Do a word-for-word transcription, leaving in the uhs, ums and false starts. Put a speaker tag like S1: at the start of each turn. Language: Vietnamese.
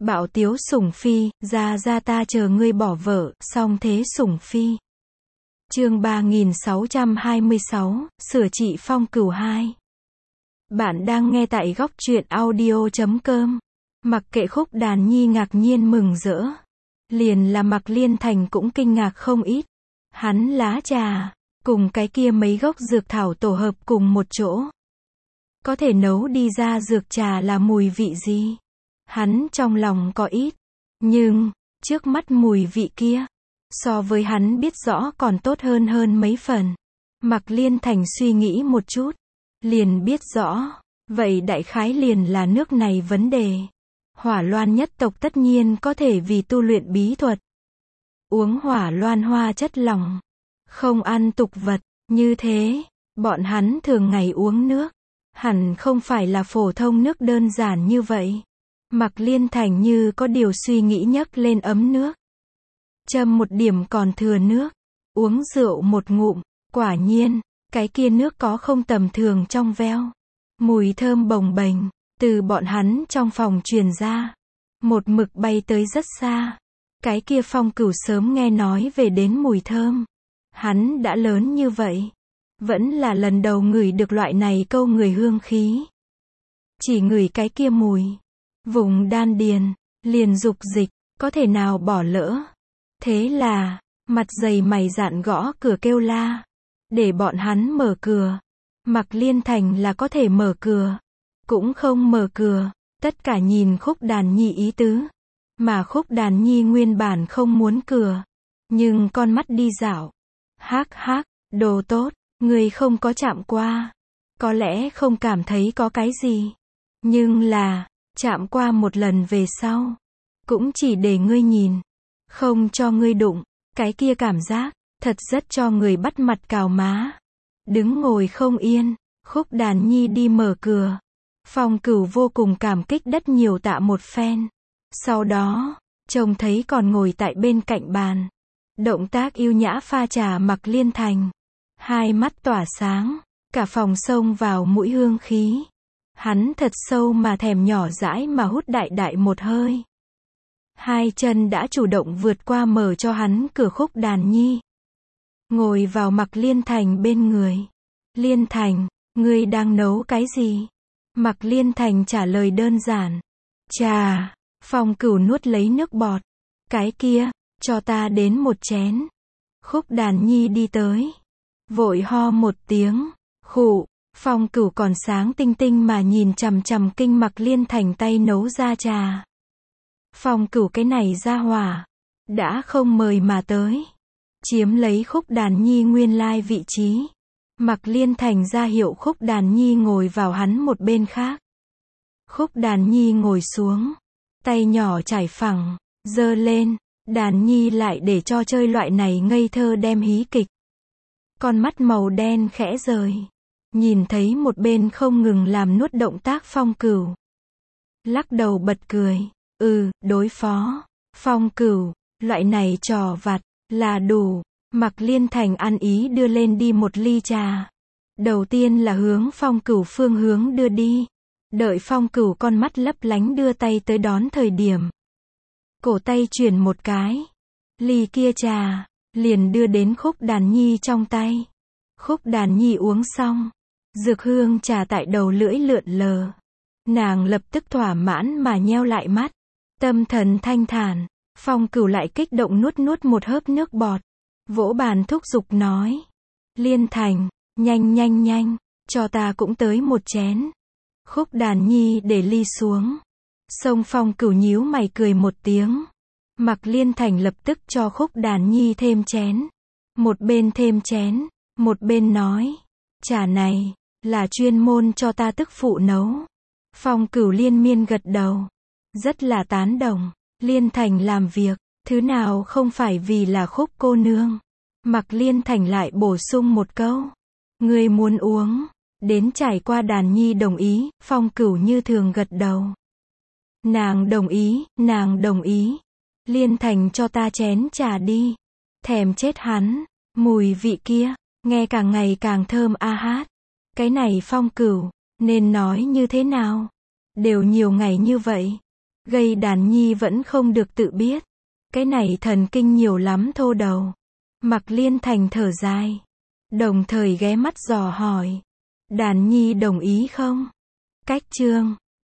S1: Bạo tiếu sủng phi, ra ra ta chờ ngươi bỏ vợ, song thế sủng phi. Chương ba nghìn sáu trăm hai mươi sáu, sửa trị phong cửu hai. Bạn đang nghe tại góc truyện audio chấm com. Mặc kệ Khúc Đàn Nhi ngạc nhiên mừng rỡ. Liền là Mạc Liên Thành cũng kinh ngạc không ít. Hắn lá trà, cùng cái kia mấy gốc dược thảo tổ hợp cùng một chỗ. Có thể nấu đi ra dược trà là mùi vị gì? Hắn trong lòng có ít. Nhưng, trước mắt mùi vị kia, so với hắn biết rõ còn tốt hơn hơn mấy phần. Mạc Liên Thành suy nghĩ một chút, liền biết rõ, vậy đại khái liền là nước này vấn đề. Hỏa loan nhất tộc tất nhiên có thể vì tu luyện bí thuật. Uống hỏa loan hoa chất lỏng, không ăn tục vật, như thế, bọn hắn thường ngày uống nước, hẳn không phải là phổ thông nước đơn giản như vậy. Mạc Liên Thành như có điều suy nghĩ nhấc lên ấm nước. Châm một điểm còn thừa nước, uống rượu một ngụm, quả nhiên, cái kia nước có không tầm thường trong veo. Mùi thơm bồng bềnh, từ bọn hắn trong phòng truyền ra, một mực bay tới rất xa. Cái kia Phong Cửu sớm nghe nói về đến mùi thơm. Hắn đã lớn như vậy, vẫn là lần đầu ngửi được loại này câu người hương khí. Chỉ ngửi cái kia mùi, vùng đan điền, liền dục dịch, có thể nào bỏ lỡ. Thế là, mặt dày mày dạn gõ cửa kêu la, để bọn hắn mở cửa. Mạc Liên Thành là có thể mở cửa, cũng không mở cửa, tất cả nhìn Khúc Đàn Nhi ý tứ. Mà Khúc Đàn Nhi nguyên bản không muốn cửa, nhưng con mắt đi dạo. Hắc hắc, đồ tốt, người không có chạm qua, có lẽ không cảm thấy có cái gì. Nhưng là, chạm qua một lần về sau, cũng chỉ để ngươi nhìn, không cho ngươi đụng, cái kia cảm giác, thật rất cho người bắt mặt cào má. Đứng ngồi không yên, Khúc Đàn Nhi đi mở cửa. Phong Cửu vô cùng cảm kích đất nhiều tạ một phen. Sau đó, trông thấy còn ngồi tại bên cạnh bàn. Động tác yêu nhã pha trà Mạc Liên Thành. Hai mắt tỏa sáng, cả phòng xông vào mũi hương khí. Hắn thật sâu mà thèm nhỏ dãi mà hút đại đại một hơi. Hai chân đã chủ động vượt qua mở cho hắn cửa Khúc Đàn Nhi. Ngồi vào Mạc Liên Thành bên người. Liên Thành, ngươi đang nấu cái gì? Mạc Liên Thành trả lời đơn giản. Trà. Phong Cửu nuốt lấy nước bọt. Cái kia, cho ta đến một chén. Khúc Đàn Nhi đi tới. Vội ho một tiếng. Khụ. Phong Cửu còn sáng tinh tinh mà nhìn chằm chằm kinh Mạc Liên Thành tay nấu ra trà. Phong Cửu cái này ra hỏa, đã không mời mà tới. Chiếm lấy Khúc Đàn Nhi nguyên lai vị trí. Mạc Liên Thành ra hiệu Khúc Đàn Nhi ngồi vào hắn một bên khác. Khúc Đàn Nhi ngồi xuống, tay nhỏ trải phẳng, giơ lên. Đàn Nhi lại để cho chơi loại này ngây thơ đem hí kịch. Con mắt màu đen khẽ rời, nhìn thấy một bên không ngừng làm nuốt động tác Phong Cửu. Lắc đầu bật cười, ừ, đối phó. Phong Cửu, loại này trò vặt, là đủ. Mạc Liên Thành ăn ý đưa lên đi một ly trà. Đầu tiên là hướng Phong Cửu phương hướng đưa đi. Đợi Phong Cửu con mắt lấp lánh đưa tay tới đón thời điểm. Cổ tay chuyển một cái. Ly kia trà, liền đưa đến Khúc Đàn Nhi trong tay. Khúc Đàn Nhi uống xong. Dược hương trà tại đầu lưỡi lượn lờ. Nàng lập tức thỏa mãn mà nheo lại mắt. Tâm thần thanh thản. Phong Cửu lại kích động nuốt nuốt một hớp nước bọt. Vỗ bàn thúc giục nói. Liên Thành, nhanh nhanh nhanh, cho ta cũng tới một chén. Khúc Đàn Nhi để ly xuống. Xông Phong Cửu nhíu mày cười một tiếng. Mạc Liên Thành lập tức cho Khúc Đàn Nhi thêm chén. Một bên thêm chén, một bên nói. Trà này, là chuyên môn cho ta tức phụ nấu. Phong Cửu liên miên gật đầu. Rất là tán đồng. Liên Thành làm việc, thứ nào không phải vì là Khúc cô nương. Mạc Liên Thành lại bổ sung một câu. Ngươi muốn uống, đến trải qua Đàn Nhi đồng ý. Phong Cửu như thường gật đầu. Nàng đồng ý, nàng đồng ý. Liên Thành cho ta chén trà đi. Thèm chết hắn, mùi vị kia, nghe càng ngày càng thơm a hát. Cái này Phong Cửu, nên nói như thế nào? Đều nhiều ngày như vậy, Gây đàn nhi vẫn không được tự biết. Cái này thần kinh nhiều lắm thô đầu. Mạc Liên Thành thở dài. Đồng thời ghé mắt dò hỏi. Đàn nhi đồng ý không? Cách chương